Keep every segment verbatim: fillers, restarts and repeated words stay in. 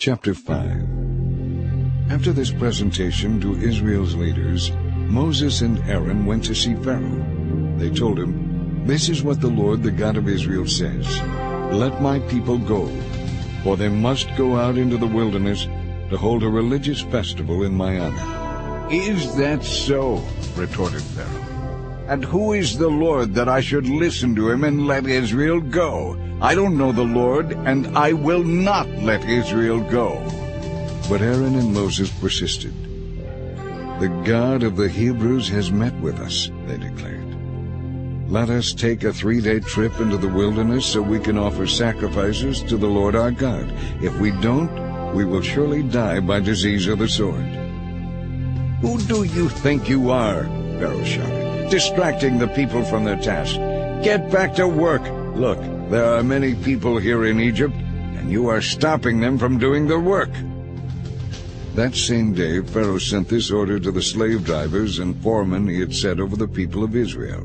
Chapter five. After this presentation to Israel's leaders, Moses and Aaron went to see Pharaoh. They told him, "This is what the Lord, the God of Israel, says. Let my people go, for they must go out into the wilderness to hold a religious festival in my honor." "Is that so?" retorted Pharaoh. "And who is the Lord that I should listen to him and let Israel go? I don't know the Lord, and I will not let Israel go." But Aaron and Moses persisted. "The God of the Hebrews has met with us," they declared. "Let us take a three-day trip into the wilderness so we can offer sacrifices to the Lord our God. If we don't, we will surely die by disease or the sword." "Who do you think you are?" Pharaoh shouted, "distracting the people from their task. Get back to work. Look, there are many people here in Egypt, and you are stopping them from doing their work." That same day Pharaoh sent this order to the slave drivers and foremen he had set over the people of Israel.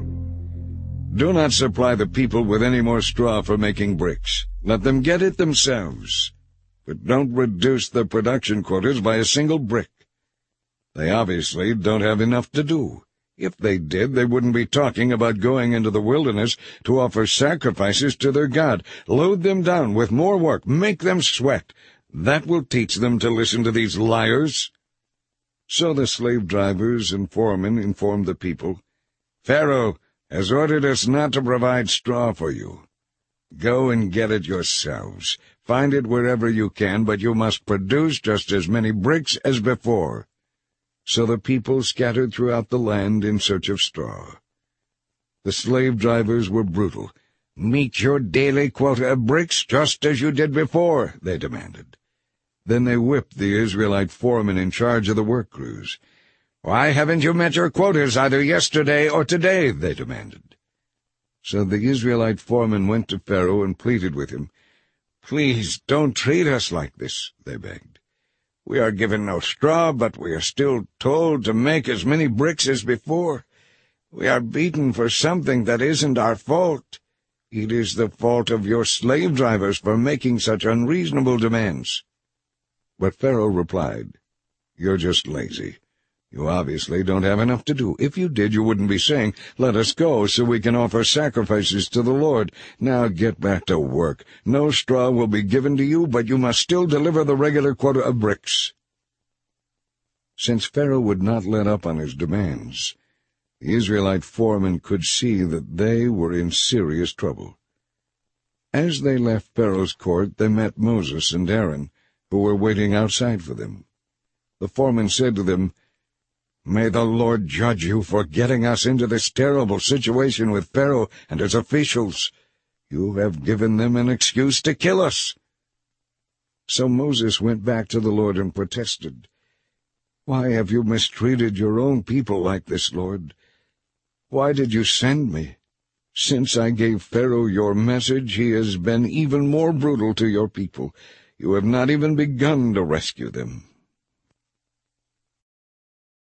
"Do not supply the people with any more straw for making bricks. Let them get it themselves. But don't reduce the production quotas by a single brick. They obviously don't have enough to do. If they did, they wouldn't be talking about going into the wilderness to offer sacrifices to their God. Load them down with more work. Make them sweat. That will teach them to listen to these liars." So the slave drivers and foremen informed the people, "Pharaoh has ordered us not to provide straw for you. Go and get it yourselves. Find it wherever you can, but you must produce just as many bricks as before." So the people scattered throughout the land in search of straw. The slave drivers were brutal. "Meet your daily quota of bricks just as you did before," they demanded. Then they whipped the Israelite foremen in charge of the work crews. "Why haven't you met your quotas either yesterday or today?" they demanded. So the Israelite foremen went to Pharaoh and pleaded with him. "Please don't treat us like this," they begged. "We are given no straw, but we are still told to make as many bricks as before. We are beaten for something that isn't our fault. It is the fault of your slave drivers for making such unreasonable demands." But Pharaoh replied, "You're just lazy. You obviously don't have enough to do. If you did, you wouldn't be saying, 'Let us go so we can offer sacrifices to the Lord.' Now get back to work. No straw will be given to you, but you must still deliver the regular quota of bricks." Since Pharaoh would not let up on his demands, the Israelite foremen could see that they were in serious trouble. As they left Pharaoh's court, they met Moses and Aaron, who were waiting outside for them. The foreman said to them, "May the Lord judge you for getting us into this terrible situation with Pharaoh and his officials. You have given them an excuse to kill us." So Moses went back to the Lord and protested, "Why have you mistreated your own people like this, Lord? Why did you send me? Since I gave Pharaoh your message, he has been even more brutal to your people. You have not even begun to rescue them."